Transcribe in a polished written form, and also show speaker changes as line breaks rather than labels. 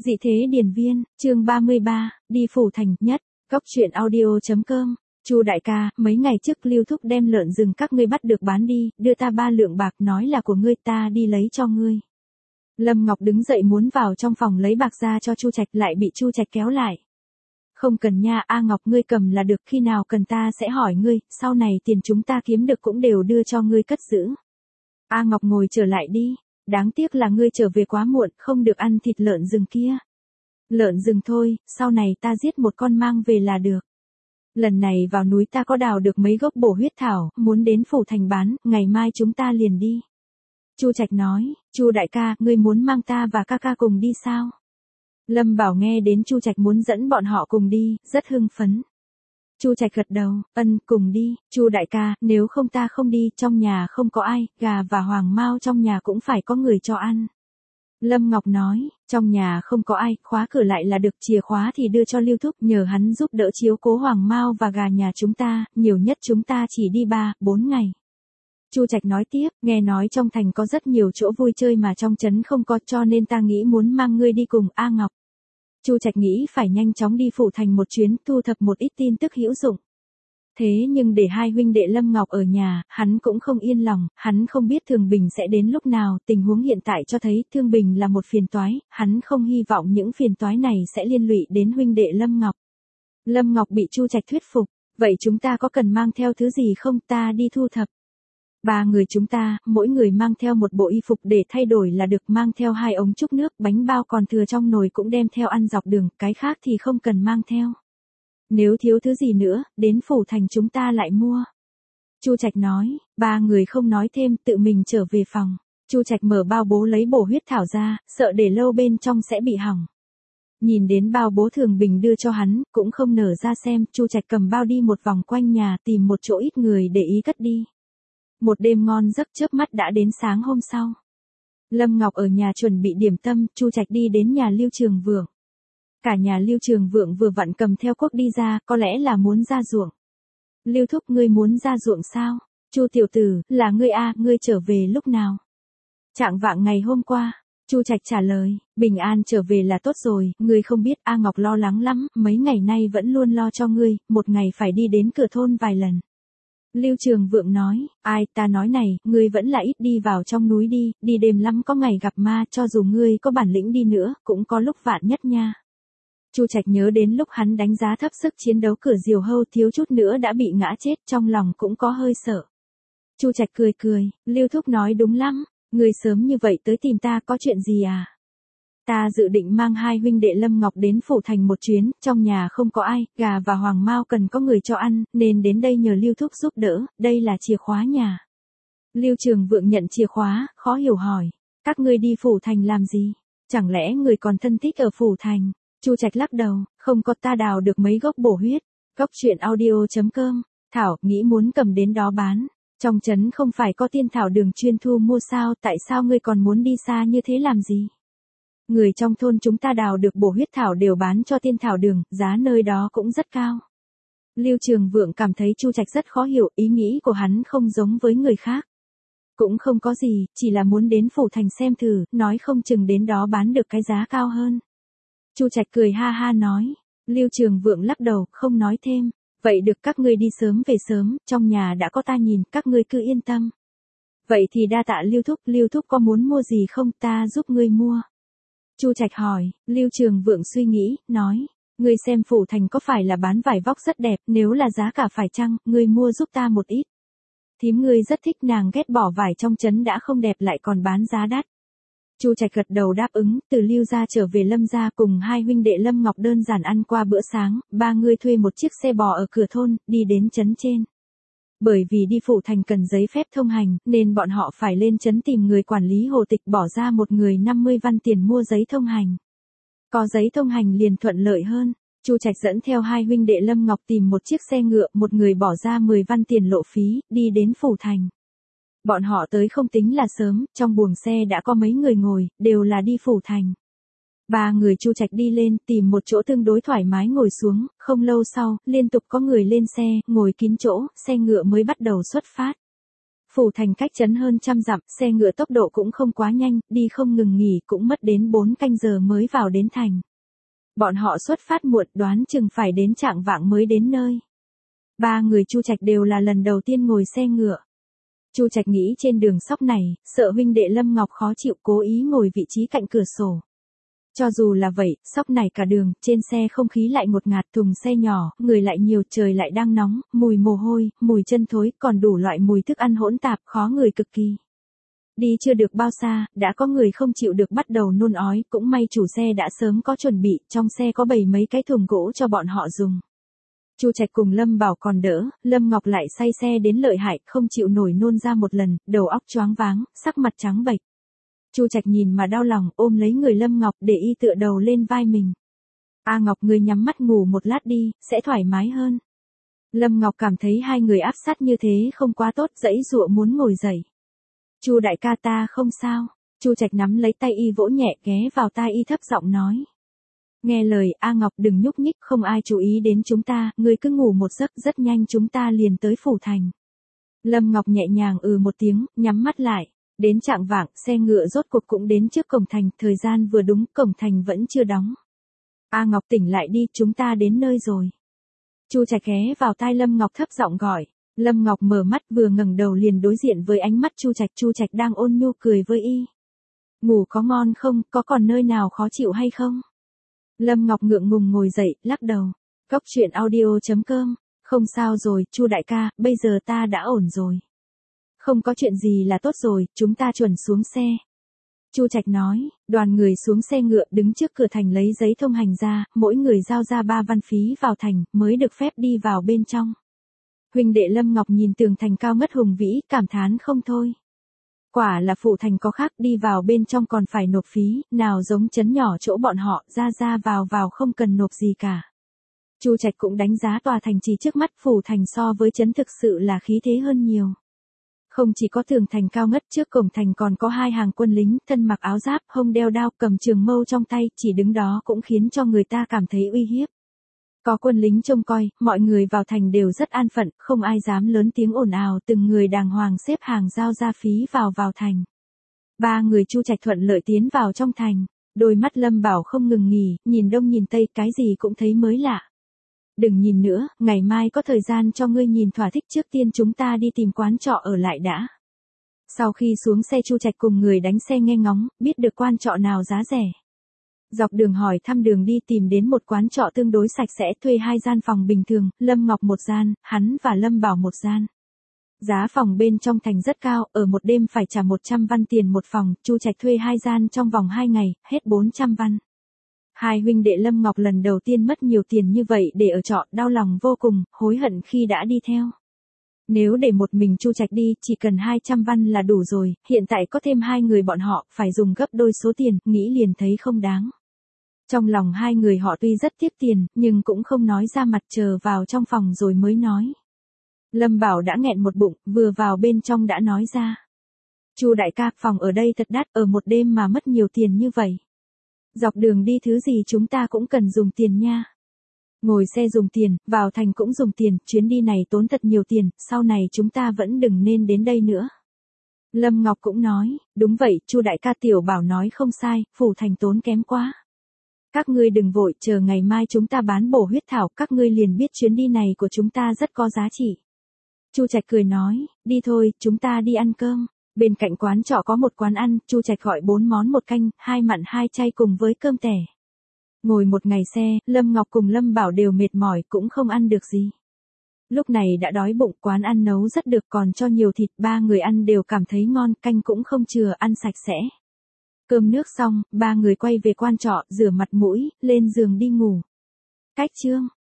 Dị thế điển viên, chương 33, đi phủ thành nhất, góc truyện audio.com. Chu đại ca, mấy ngày trước Lưu Thúc đem lợn rừng các ngươi bắt được bán đi, đưa ta 3 lượng bạc nói là của ngươi, ta đi lấy cho ngươi. Lâm Ngọc đứng dậy muốn vào trong phòng lấy bạc ra cho Chu Trạch, lại bị Chu Trạch kéo lại. Không cần nha, A Ngọc ngươi cầm là được, khi nào cần ta sẽ hỏi ngươi, sau này tiền chúng ta kiếm được cũng đều đưa cho ngươi cất giữ. A Ngọc ngồi trở lại đi. Đáng tiếc là ngươi trở về quá muộn, không được ăn thịt lợn rừng kia. Lợn rừng thôi, sau này ta giết một con mang về là được. Lần này vào núi ta có đào được mấy gốc bổ huyết thảo, muốn đến phủ thành bán, ngày mai chúng ta liền đi. Chu Trạch nói, Chu đại ca, ngươi muốn mang ta và ca ca cùng đi sao? Lâm Bảo nghe đến Chu Trạch muốn dẫn bọn họ cùng đi, rất hưng phấn. Chu Trạch gật đầu, cùng đi, Chu đại ca, nếu không ta không đi, trong nhà không có ai, gà và hoàng mao trong nhà cũng phải có người cho ăn. Lâm Ngọc nói, trong nhà không có ai, khóa cửa lại là được, chìa khóa thì đưa cho Lưu Thúc, nhờ hắn giúp đỡ chiếu cố hoàng mao và gà nhà chúng ta, nhiều nhất chúng ta chỉ đi 3-4 ngày. Chu Trạch nói tiếp, nghe nói trong thành có rất nhiều chỗ vui chơi mà trong trấn không có, cho nên ta nghĩ muốn mang ngươi đi cùng A Ngọc. Chu Trạch nghĩ phải nhanh chóng đi phủ thành một chuyến, thu thập một ít tin tức hữu dụng. Thế nhưng để hai huynh đệ Lâm Ngọc ở nhà, hắn cũng không yên lòng, hắn không biết Thường Bình sẽ đến lúc nào, tình huống hiện tại cho thấy Thương Bình là một phiền toái, hắn không hy vọng những phiền toái này sẽ liên lụy đến huynh đệ Lâm Ngọc. Lâm Ngọc bị Chu Trạch thuyết phục, vậy chúng ta có cần mang theo thứ gì không, ta đi thu thập. 3 người chúng ta, mỗi người mang theo một bộ y phục để thay đổi là được, mang theo 2 ống trúc nước, bánh bao còn thừa trong nồi cũng đem theo ăn dọc đường, cái khác thì không cần mang theo. Nếu thiếu thứ gì nữa, đến phủ thành chúng ta lại mua. Chu Trạch nói, 3 người không nói thêm, tự mình trở về phòng. Chu Trạch mở bao bố lấy bổ huyết thảo ra, sợ để lâu bên trong sẽ bị hỏng. Nhìn đến bao bố Thường Bình đưa cho hắn, cũng không nở ra xem, Chu Trạch cầm bao đi một vòng quanh nhà, tìm một chỗ ít người để ý cất đi. Một đêm ngon giấc, chớp mắt đã đến sáng hôm sau. Lâm Ngọc ở nhà chuẩn bị điểm tâm, Chu Trạch đi đến nhà Lưu Trường Vượng. Cả nhà Lưu Trường Vượng vừa vặn cầm theo cuốc đi ra, có lẽ là muốn ra ruộng. Lưu Thúc, ngươi muốn ra ruộng sao? Chu tiểu tử, là ngươi a, ngươi trở về lúc nào? Trạng vạng ngày hôm qua. Chu Trạch trả lời, bình an trở về là tốt rồi, ngươi không biết A Ngọc lo lắng lắm, mấy ngày nay vẫn luôn lo cho ngươi, một ngày phải đi đến cửa thôn vài lần. Lưu Trường Vượng nói, ai, ta nói này, ngươi vẫn là ít đi vào trong núi đi đêm lắm có ngày gặp ma, cho dù ngươi có bản lĩnh đi nữa, cũng có lúc vạn nhất nha. Chu Trạch nhớ đến lúc hắn đánh giá thấp sức chiến đấu cửa Diều Hâu, thiếu chút nữa đã bị ngã chết, trong lòng cũng có hơi sợ. Chu Trạch cười, Lưu Thúc nói đúng lắm, ngươi sớm như vậy tới tìm ta có chuyện gì à? Ta dự định mang 2 huynh đệ Lâm Ngọc đến phủ thành một chuyến, trong nhà không có ai, gà và hoàng mao cần có người cho ăn, nên đến đây nhờ Lưu Thúc giúp đỡ, đây là chìa khóa nhà. Lưu Trường Vượng nhận chìa khóa, khó hiểu hỏi, các ngươi đi phủ thành làm gì? Chẳng lẽ người còn thân thích ở phủ thành? Chu Trạch lắc đầu, không có, ta đào được mấy gốc bổ huyết. Góc truyện audio.com, Thảo, nghĩ muốn cầm đến đó bán. Trong trấn không phải có tiên thảo đường chuyên thu mua sao, tại sao ngươi còn muốn đi xa như thế làm gì? Người trong thôn chúng ta đào được bổ huyết thảo đều bán cho tiên thảo đường, giá nơi đó cũng rất cao. Lưu Trường Vượng cảm thấy Chu Trạch rất khó hiểu, ý nghĩ của hắn không giống với người khác. Cũng không có gì, chỉ là muốn đến phủ thành xem thử, nói không chừng đến đó bán được cái giá cao hơn. Chu Trạch cười ha ha nói. Lưu Trường Vượng lắc đầu, không nói thêm. Vậy được, các ngươi đi sớm về sớm, trong nhà đã có ta nhìn, các ngươi cứ yên tâm. Vậy thì đa tạ Lưu Thúc có muốn mua gì không, ta giúp ngươi mua. Chu Trạch hỏi, Lưu Trường Vượng suy nghĩ, nói, ngươi xem phủ thành có phải là bán vải vóc rất đẹp, nếu là giá cả phải chăng, ngươi mua giúp ta một ít. Thím ngươi rất thích, nàng ghét bỏ vải trong trấn đã không đẹp lại còn bán giá đắt. Chu Trạch gật đầu đáp ứng, từ Lưu gia trở về Lâm gia cùng 2 huynh đệ Lâm Ngọc đơn giản ăn qua bữa sáng, 3 người thuê một chiếc xe bò ở cửa thôn, đi đến trấn trên. Bởi vì đi phủ thành cần giấy phép thông hành, nên bọn họ phải lên trấn tìm người quản lý hồ tịch, bỏ ra một người 50 văn tiền mua giấy thông hành. Có giấy thông hành liền thuận lợi hơn. Chu Trạch dẫn theo 2 huynh đệ Lâm Ngọc tìm một chiếc xe ngựa, một người bỏ ra 10 văn tiền lộ phí, đi đến phủ thành. Bọn họ tới không tính là sớm, trong buồng xe đã có mấy người ngồi, đều là đi phủ thành. 3 người Chu Trạch đi lên, tìm một chỗ tương đối thoải mái ngồi xuống, không lâu sau, liên tục có người lên xe, ngồi kín chỗ, xe ngựa mới bắt đầu xuất phát. Phủ thành cách trấn hơn 100 dặm, xe ngựa tốc độ cũng không quá nhanh, đi không ngừng nghỉ cũng mất đến 4 canh giờ mới vào đến thành. Bọn họ xuất phát muộn, đoán chừng phải đến chạng vạng mới đến nơi. Ba người Chu Trạch đều là lần đầu tiên ngồi xe ngựa. Chu Trạch nghĩ trên đường sóc này, sợ huynh đệ Lâm Ngọc khó chịu, cố ý ngồi vị trí cạnh cửa sổ. Cho dù là vậy, sóc này cả đường, trên xe không khí lại ngột ngạt, thùng xe nhỏ, người lại nhiều, trời lại đang nóng, mùi mồ hôi, mùi chân thối, còn đủ loại mùi thức ăn hỗn tạp, khó người cực kỳ. Đi chưa được bao xa, đã có người không chịu được bắt đầu nôn ói, cũng may chủ xe đã sớm có chuẩn bị, trong xe có bày mấy cái thùng gỗ cho bọn họ dùng. Chu Trạch cùng Lâm Bảo còn đỡ, Lâm Ngọc lại say xe đến lợi hại, không chịu nổi nôn ra một lần, đầu óc choáng váng, sắc mặt trắng bệch. Chu Trạch nhìn mà đau lòng, ôm lấy người Lâm Ngọc để y tựa đầu lên vai mình. A Ngọc, ngươi nhắm mắt ngủ một lát đi, sẽ thoải mái hơn. Lâm Ngọc cảm thấy hai người áp sát như thế không quá tốt, giãy giụa muốn ngồi dậy. Chu đại ca, ta không sao. Chu Trạch nắm lấy tay y vỗ nhẹ, ghé vào tai y thấp giọng nói. Nghe lời, A Ngọc đừng nhúc nhích, không ai chú ý đến chúng ta, ngươi cứ ngủ một giấc, rất nhanh chúng ta liền tới phủ thành. Lâm Ngọc nhẹ nhàng một tiếng, nhắm mắt lại. Đến chạng vạng, xe ngựa rốt cuộc cũng đến trước cổng thành, thời gian vừa đúng, cổng thành vẫn chưa đóng. A Ngọc tỉnh lại đi, chúng ta đến nơi rồi. Chu Trạch ghé vào tai Lâm Ngọc thấp giọng gọi. Lâm Ngọc mở mắt, vừa ngẩng đầu liền đối diện với ánh mắt Chu Trạch đang ôn nhu cười với y. Ngủ có ngon không, có còn nơi nào khó chịu hay không? Lâm Ngọc ngượng ngùng ngồi dậy, lắc đầu. Cóc truyện audio.com, không sao rồi, Chu đại ca, bây giờ ta đã ổn rồi. Không có chuyện gì là tốt rồi, chúng ta chuẩn xuống xe. Chu Trạch nói, đoàn người xuống xe ngựa đứng trước cửa thành lấy giấy thông hành ra, mỗi người giao ra 3 văn phí vào thành, mới được phép đi vào bên trong. Huynh đệ Lâm Ngọc nhìn tường thành cao ngất hùng vĩ, cảm thán không thôi. Quả là phụ thành có khác, đi vào bên trong còn phải nộp phí, nào giống trấn nhỏ chỗ bọn họ, ra vào không cần nộp gì cả. Chu Trạch cũng đánh giá tòa thành trì trước mắt, phủ thành so với trấn thực sự là khí thế hơn nhiều. Không chỉ có tường thành cao ngất, trước cổng thành còn có 2 hàng quân lính, thân mặc áo giáp, hông đeo đao, cầm trường mâu trong tay, chỉ đứng đó cũng khiến cho người ta cảm thấy uy hiếp. Có quân lính trông coi, mọi người vào thành đều rất an phận, không ai dám lớn tiếng ồn ào, từng người đàng hoàng xếp hàng giao ra phí vào thành. 3 người Chu Trạch thuận lợi tiến vào trong thành, đôi mắt Lâm Bảo không ngừng nghỉ, nhìn đông nhìn tây, cái gì cũng thấy mới lạ. Đừng nhìn nữa, ngày mai có thời gian cho ngươi nhìn thỏa thích, trước tiên chúng ta đi tìm quán trọ ở lại đã. Sau khi xuống xe, Chu Trạch cùng người đánh xe nghe ngóng, biết được quán trọ nào giá rẻ. Dọc đường hỏi thăm đường đi, tìm đến một quán trọ tương đối sạch sẽ, thuê 2 gian phòng bình thường, Lâm Ngọc 1 gian, hắn và Lâm Bảo 1 gian. Giá phòng bên trong thành rất cao, ở một đêm phải trả 100 văn tiền một phòng, Chu Trạch thuê 2 gian trong vòng 2 ngày, hết 400 văn. Hai huynh đệ Lâm Ngọc lần đầu tiên mất nhiều tiền như vậy để ở trọ, đau lòng vô cùng, hối hận khi đã đi theo. Nếu để một mình Chu Trạch đi, chỉ cần 200 văn là đủ rồi, hiện tại có thêm 2 người bọn họ, phải dùng gấp đôi số tiền, nghĩ liền thấy không đáng. Trong lòng 2 người họ tuy rất tiếc tiền, nhưng cũng không nói ra mặt, chờ vào trong phòng rồi mới nói. Lâm Bảo đã nghẹn một bụng, vừa vào bên trong đã nói ra. Chu đại ca, phòng ở đây thật đắt, ở một đêm mà mất nhiều tiền như vậy. Dọc đường đi thứ gì chúng ta cũng cần dùng tiền nha. Ngồi xe dùng tiền, vào thành cũng dùng tiền, chuyến đi này tốn thật nhiều tiền, sau này chúng ta vẫn đừng nên đến đây nữa. Lâm Ngọc cũng nói, đúng vậy, Chu đại ca, Tiểu Bảo nói không sai, phủ thành tốn kém quá. Các ngươi đừng vội, chờ ngày mai chúng ta bán bổ huyết thảo, các ngươi liền biết chuyến đi này của chúng ta rất có giá trị. Chu Trạch cười nói, đi thôi, chúng ta đi ăn cơm. Bên cạnh quán trọ có một quán ăn, Chu Trạch gọi 4 món 1 canh, 2 mặn 2 chay cùng với cơm tẻ. Ngồi một ngày xe, Lâm Ngọc cùng Lâm Bảo đều mệt mỏi, cũng không ăn được gì. Lúc này đã đói bụng, quán ăn nấu rất được, còn cho nhiều thịt, 3 người ăn đều cảm thấy ngon, canh cũng không chừa, ăn sạch sẽ. Cơm nước xong, 3 người quay về quán trọ, rửa mặt mũi, lên giường đi ngủ. Cách chương